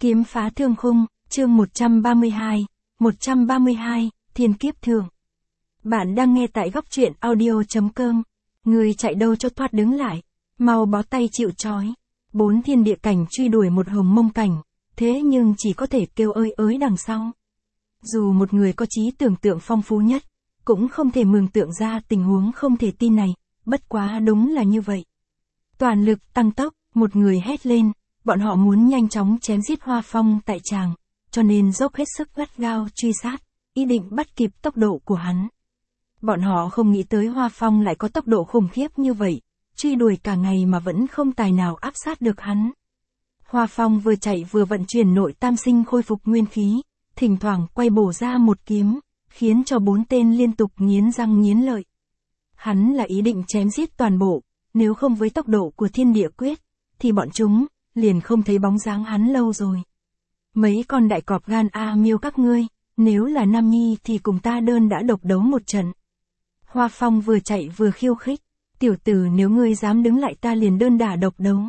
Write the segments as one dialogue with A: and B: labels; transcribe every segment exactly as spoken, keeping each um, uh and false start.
A: Kiếm phá thương khung, chương một trăm ba mươi hai, một trăm ba mươi hai, thiên kiếp thường. Bạn đang nghe tại góc truyện audio.com. Người chạy đâu cho thoát đứng lại, mau bó tay chịu trói. Bốn thiên địa cảnh truy đuổi một hồng mông cảnh, thế nhưng chỉ có thể kêu ơi ới đằng sau. Dù một người có trí tưởng tượng phong phú nhất, cũng không thể mường tượng ra tình huống không thể tin này, bất quá đúng là như vậy. Toàn lực tăng tốc, một người hét lên, bọn họ muốn nhanh chóng chém giết Hoa Phong tại tràng, cho nên dốc hết sức gắt gao truy sát, ý định bắt kịp tốc độ của hắn. Bọn họ không nghĩ tới Hoa Phong lại có tốc độ khủng khiếp như vậy, truy đuổi cả ngày mà vẫn không tài nào áp sát được hắn. Hoa Phong vừa chạy vừa vận chuyển nội tam sinh khôi phục nguyên khí, thỉnh thoảng quay bổ ra một kiếm, khiến cho bốn tên liên tục nghiến răng nghiến lợi. Hắn là ý định chém giết toàn bộ, nếu không với tốc độ của thiên địa quyết, thì bọn chúng liền không thấy bóng dáng hắn lâu rồi. Mấy con đại cọp gan a miêu các ngươi, nếu là nam nhi thì cùng ta đơn đã độc đấu một trận. Hoa Phong vừa chạy vừa khiêu khích, tiểu tử nếu ngươi dám đứng lại ta liền đơn đả độc đấu.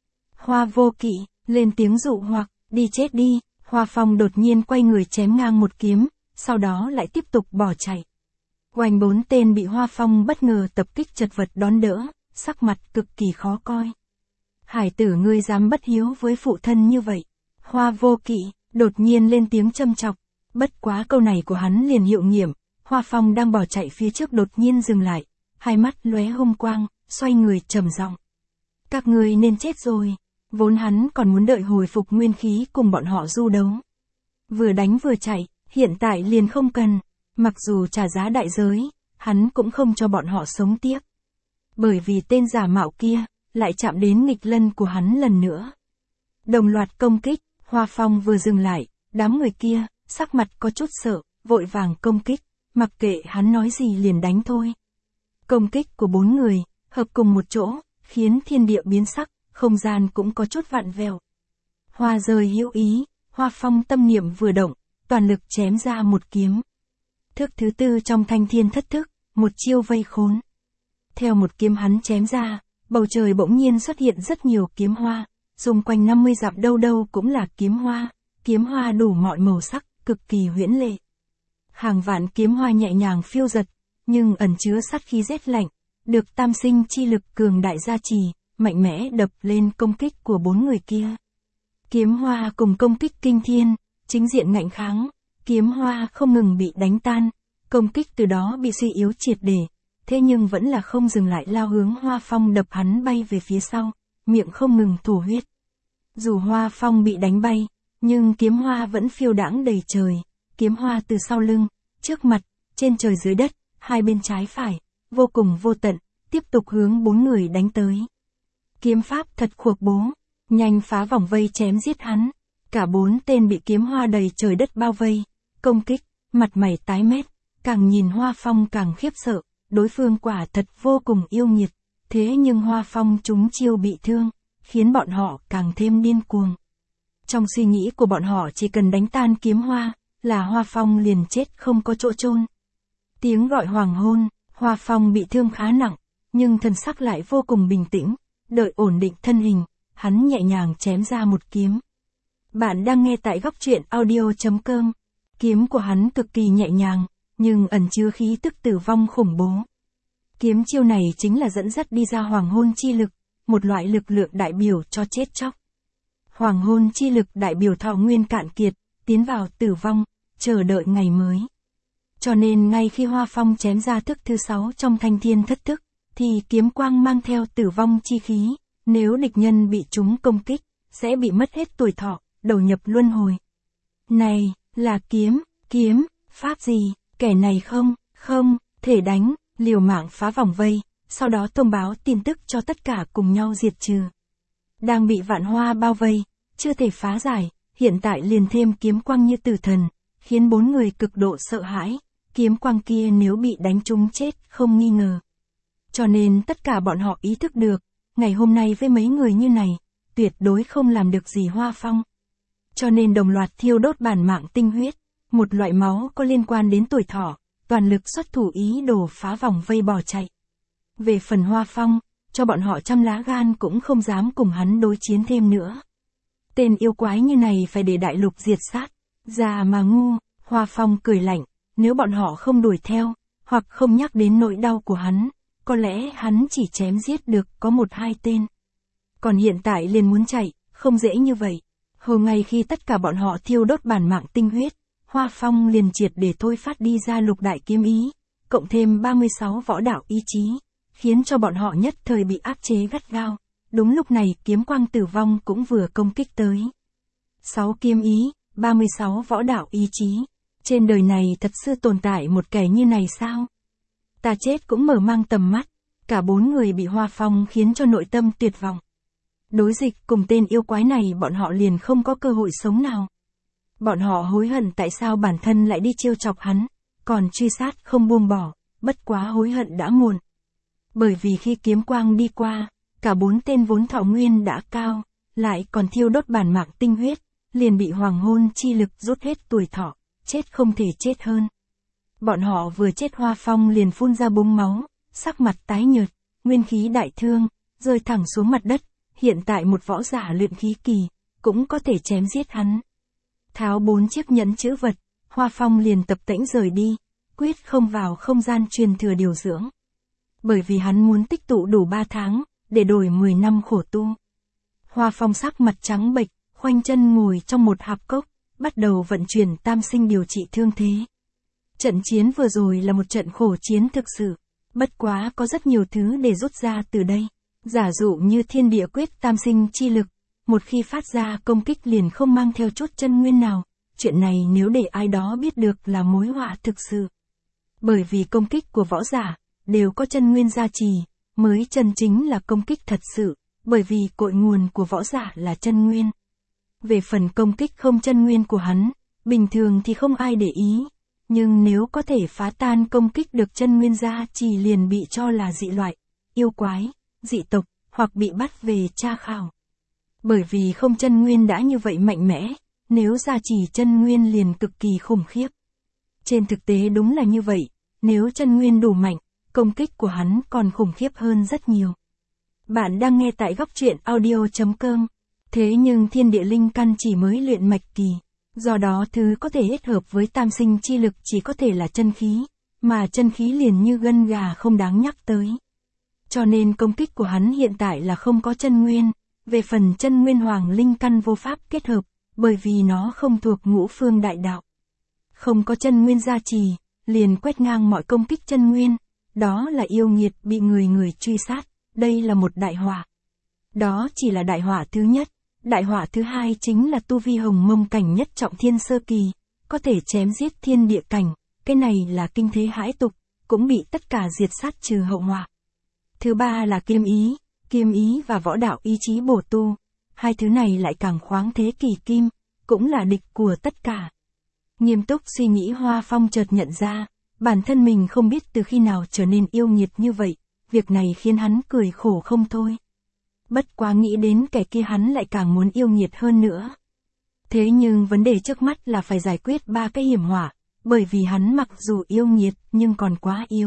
A: Hoa Vô Kỵ, lên tiếng dụ hoặc, đi chết đi. Hoa Phong đột nhiên quay người chém ngang một kiếm, sau đó lại tiếp tục bỏ chạy. Oanh bốn tên bị Hoa Phong bất ngờ tập kích chật vật đón đỡ, sắc mặt cực kỳ khó coi. Hải tử ngươi dám bất hiếu với phụ thân như vậy. Hoa Vô Kỵ, đột nhiên lên tiếng châm chọc, bất quá câu này của hắn liền hiệu nghiệm, Hoa Phong đang bỏ chạy phía trước đột nhiên dừng lại, hai mắt lóe hung quang, xoay người trầm giọng. Các ngươi nên chết rồi. Vốn hắn còn muốn đợi hồi phục nguyên khí cùng bọn họ du đấu. Vừa đánh vừa chạy, hiện tại liền không cần, mặc dù trả giá đại giới, hắn cũng không cho bọn họ sống tiếp. Bởi vì tên giả mạo kia, lại chạm đến nghịch lân của hắn lần nữa. Đồng loạt công kích, Hoa Phong vừa dừng lại, đám người kia, sắc mặt có chút sợ, vội vàng công kích, mặc kệ hắn nói gì liền đánh thôi. Công kích của bốn người, hợp cùng một chỗ, khiến thiên địa biến sắc. Không gian cũng có chút vặn vẹo. Hoa rời hữu ý, Hoa Phong tâm niệm vừa động, toàn lực chém ra một kiếm. Thức thứ tư trong thanh thiên thất thức, một chiêu vây khốn. Theo một kiếm hắn chém ra, bầu trời bỗng nhiên xuất hiện rất nhiều kiếm hoa, xung quanh năm mươi dặm đâu đâu cũng là kiếm hoa, kiếm hoa đủ mọi màu sắc, cực kỳ huyễn lệ. Hàng vạn kiếm hoa nhẹ nhàng phiêu giật, nhưng ẩn chứa sát khí rét lạnh, được tam sinh chi lực cường đại gia trì, mạnh mẽ đập lên công kích của bốn người kia. Kiếm hoa cùng công kích kinh thiên, chính diện ngạnh kháng, kiếm hoa không ngừng bị đánh tan, công kích từ đó bị suy yếu triệt để, thế nhưng vẫn là không dừng lại lao hướng Hoa Phong đập hắn bay về phía sau, miệng không ngừng thổ huyết. Dù Hoa Phong bị đánh bay, nhưng kiếm hoa vẫn phiêu đãng đầy trời, kiếm hoa từ sau lưng, trước mặt, trên trời dưới đất, hai bên trái phải, vô cùng vô tận, tiếp tục hướng bốn người đánh tới. Kiếm pháp thật khuộc bố, nhanh phá vòng vây chém giết hắn. Cả bốn tên bị kiếm hoa đầy trời đất bao vây, công kích, mặt mày tái mét, càng nhìn Hoa Phong càng khiếp sợ, đối phương quả thật vô cùng yêu nghiệt, thế nhưng Hoa Phong trúng chiêu bị thương, khiến bọn họ càng thêm điên cuồng. Trong suy nghĩ của bọn họ chỉ cần đánh tan kiếm hoa, là Hoa Phong liền chết không có chỗ chôn. Tiếng gọi hoàng hôn, Hoa Phong bị thương khá nặng, nhưng thần sắc lại vô cùng bình tĩnh. Đợi ổn định thân hình, hắn nhẹ nhàng chém ra một kiếm. Bạn đang nghe tại góc truyện audio.com. Kiếm của hắn cực kỳ nhẹ nhàng, nhưng ẩn chứa khí tức tử vong khủng bố. Kiếm chiêu này chính là dẫn dắt đi ra hoàng hôn chi lực, một loại lực lượng đại biểu cho chết chóc. Hoàng hôn chi lực đại biểu thọ nguyên cạn kiệt, tiến vào tử vong, chờ đợi ngày mới. Cho nên ngay khi Hoa Phong chém ra thức thứ sáu trong thanh thiên thất thức, thì kiếm quang mang theo tử vong chi khí, nếu địch nhân bị chúng công kích, sẽ bị mất hết tuổi thọ, đầu nhập luân hồi. Này, là kiếm, kiếm, pháp gì, kẻ này không, không, thể đánh, liều mạng phá vòng vây, sau đó thông báo tin tức cho tất cả cùng nhau diệt trừ. Đang bị vạn hoa bao vây, chưa thể phá giải, hiện tại liền thêm kiếm quang như tử thần, khiến bốn người cực độ sợ hãi, kiếm quang kia nếu bị đánh trúng chết không nghi ngờ. Cho nên tất cả bọn họ ý thức được, ngày hôm nay với mấy người như này, tuyệt đối không làm được gì Hoa Phong. Cho nên đồng loạt thiêu đốt bản mạng tinh huyết, một loại máu có liên quan đến tuổi thọ, toàn lực xuất thủ ý đồ phá vòng vây bỏ chạy. Về phần Hoa Phong, cho bọn họ trăm lá gan cũng không dám cùng hắn đối chiến thêm nữa. Tên yêu quái như này phải để đại lục diệt sát. Già mà ngu, Hoa Phong cười lạnh, nếu bọn họ không đuổi theo, hoặc không nhắc đến nỗi đau của hắn, có lẽ hắn chỉ chém giết được có một hai tên. Còn hiện tại liền muốn chạy, không dễ như vậy. Hồi ngày khi tất cả bọn họ thiêu đốt bản mạng tinh huyết, Hoa Phong liền triệt để thôi phát đi ra lục đại kiếm ý, cộng thêm ba mươi sáu võ đạo ý chí, khiến cho bọn họ nhất thời bị áp chế gắt gao. Đúng lúc này kiếm quang tử vong cũng vừa công kích tới. sáu kiếm ý, ba mươi sáu võ đạo ý chí. Trên đời này thật sự tồn tại một kẻ như này sao? Ta chết cũng mở mang tầm mắt. Cả bốn người bị Hoa Phong khiến cho nội tâm tuyệt vọng. Đối dịch cùng tên yêu quái này bọn họ liền không có cơ hội sống nào. Bọn họ hối hận tại sao bản thân lại đi trêu chọc hắn, còn truy sát không buông bỏ, bất quá hối hận đã muộn. Bởi vì khi kiếm quang đi qua, cả bốn tên vốn thọ nguyên đã cao, lại còn thiêu đốt bản mạng tinh huyết, liền bị hoàng hôn chi lực rút hết tuổi thọ, chết không thể chết hơn. Bọn họ vừa chết Hoa Phong liền phun ra búng máu, sắc mặt tái nhợt, nguyên khí đại thương, rơi thẳng xuống mặt đất, hiện tại một võ giả luyện khí kỳ, cũng có thể chém giết hắn. Tháo bốn chiếc nhẫn chữ vật, Hoa Phong liền tập tễnh rời đi, quyết không vào không gian truyền thừa điều dưỡng. Bởi vì hắn muốn tích tụ đủ ba tháng, để đổi mười năm khổ tu. Hoa Phong sắc mặt trắng bệch, khoanh chân ngồi trong một hạp cốc, bắt đầu vận chuyển tam sinh điều trị thương thế. Trận chiến vừa rồi là một trận khổ chiến thực sự, bất quá có rất nhiều thứ để rút ra từ đây. Giả dụ như thiên địa quyết tam sinh chi lực, một khi phát ra công kích liền không mang theo chút chân nguyên nào, chuyện này nếu để ai đó biết được là mối họa thực sự. Bởi vì công kích của võ giả, đều có chân nguyên gia trì, mới chân chính là công kích thật sự, bởi vì cội nguồn của võ giả là chân nguyên. Về phần công kích không chân nguyên của hắn, bình thường thì không ai để ý, nhưng nếu có thể phá tan công kích được chân nguyên gia trì liền bị cho là dị loại, yêu quái, dị tộc, hoặc bị bắt về tra khảo. Bởi vì không chân nguyên đã như vậy mạnh mẽ, nếu gia trì chân nguyên liền cực kỳ khủng khiếp. Trên thực tế đúng là như vậy, nếu chân nguyên đủ mạnh, công kích của hắn còn khủng khiếp hơn rất nhiều. Bạn đang nghe tại góc truyện audio chấm com. Thế nhưng thiên địa linh căn chỉ mới luyện mạch kỳ, do đó thứ có thể kết hợp với tam sinh chi lực chỉ có thể là chân khí, mà chân khí liền như gân gà không đáng nhắc tới. Cho nên công kích của hắn hiện tại là không có chân nguyên, về phần chân nguyên hoàng linh căn vô pháp kết hợp, bởi vì nó không thuộc ngũ phương đại đạo. Không có chân nguyên gia trì, liền quét ngang mọi công kích chân nguyên, đó là yêu nghiệt bị người người truy sát, đây là một đại họa. Đó chỉ là đại họa thứ nhất, đại họa thứ hai chính là tu vi hồng mông cảnh nhất trọng thiên sơ kỳ, có thể chém giết thiên địa cảnh, cái này là kinh thế hãi tục, cũng bị tất cả diệt sát trừ hậu họa. Thứ ba là kiếm ý, kiếm ý và võ đạo ý chí bổ tu, hai thứ này lại càng khoáng thế kỷ kim, cũng là địch của tất cả. Nghiêm túc suy nghĩ Hoa Phong chợt nhận ra, bản thân mình không biết từ khi nào trở nên yêu nghiệt như vậy, việc này khiến hắn cười khổ không thôi. Bất quá nghĩ đến kẻ kia hắn lại càng muốn yêu nghiệt hơn nữa. Thế nhưng vấn đề trước mắt là phải giải quyết ba cái hiểm họa, bởi vì hắn mặc dù yêu nghiệt nhưng còn quá yếu.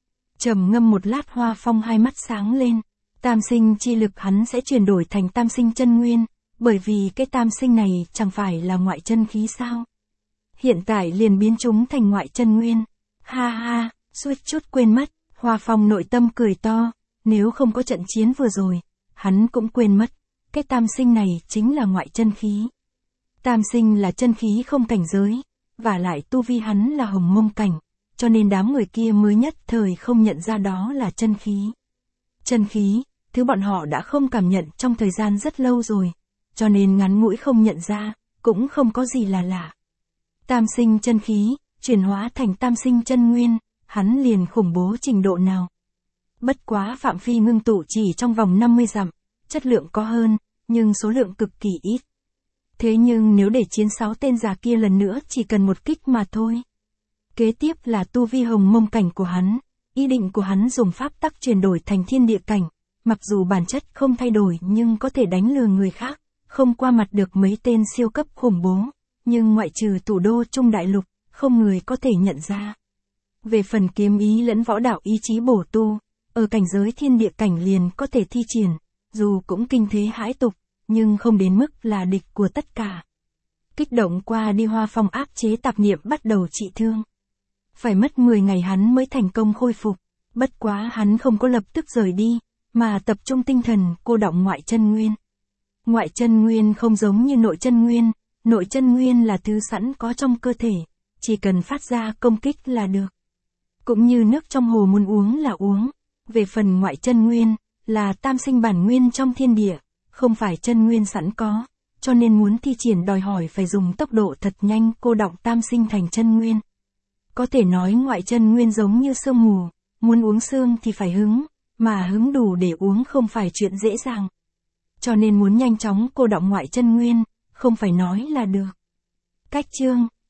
A: Trầm ngâm một lát Hoa Phong hai mắt sáng lên, tam sinh chi lực hắn sẽ chuyển đổi thành tam sinh chân nguyên, bởi vì cái tam sinh này chẳng phải là ngoại chân khí sao. Hiện tại liền biến chúng thành ngoại chân nguyên. Ha ha, suýt chút quên mất, Hoa Phong nội tâm cười to, nếu không có trận chiến vừa rồi, hắn cũng quên mất, cái tam sinh này chính là ngoại chân khí. Tam sinh là chân khí không cảnh giới, và lại tu vi hắn là hồng mông cảnh, cho nên đám người kia mới nhất thời không nhận ra đó là chân khí. Chân khí, thứ bọn họ đã không cảm nhận trong thời gian rất lâu rồi, cho nên ngắn ngủi không nhận ra, cũng không có gì là lạ. Tam sinh chân khí, chuyển hóa thành tam sinh chân nguyên, hắn liền khủng bố trình độ nào. Bất quá phạm vi ngưng tụ chỉ trong vòng năm mươi dặm, chất lượng có hơn, nhưng số lượng cực kỳ ít. Thế nhưng nếu để chiến sáu tên già kia lần nữa chỉ cần một kích mà thôi. Kế tiếp là tu vi hồng mông cảnh của hắn, ý định của hắn dùng pháp tắc chuyển đổi thành thiên địa cảnh, mặc dù bản chất không thay đổi nhưng có thể đánh lừa người khác, không qua mặt được mấy tên siêu cấp khủng bố, nhưng ngoại trừ thủ đô Trung Đại Lục, không người có thể nhận ra. Về phần kiếm ý lẫn võ đạo ý chí bổ tu, ở cảnh giới thiên địa cảnh liền có thể thi triển, dù cũng kinh thế hãi tục, nhưng không đến mức là địch của tất cả. Kích động qua đi Hoa Phong áp chế tạp niệm bắt đầu trị thương. Phải mất mười ngày hắn mới thành công khôi phục, bất quá hắn không có lập tức rời đi, mà tập trung tinh thần cô đọng ngoại chân nguyên. Ngoại chân nguyên không giống như nội chân nguyên, nội chân nguyên là thứ sẵn có trong cơ thể, chỉ cần phát ra công kích là được. Cũng như nước trong hồ muốn uống là uống, về phần ngoại chân nguyên, là tam sinh bản nguyên trong thiên địa, không phải chân nguyên sẵn có, cho nên muốn thi triển đòi hỏi phải dùng tốc độ thật nhanh cô đọng tam sinh thành chân nguyên. Có thể nói ngoại chân nguyên giống như sương mù, muốn uống sương thì phải hứng, mà hứng đủ để uống không phải chuyện dễ dàng. Cho nên muốn nhanh chóng cô đọng ngoại chân nguyên, không phải nói là được. Cách chương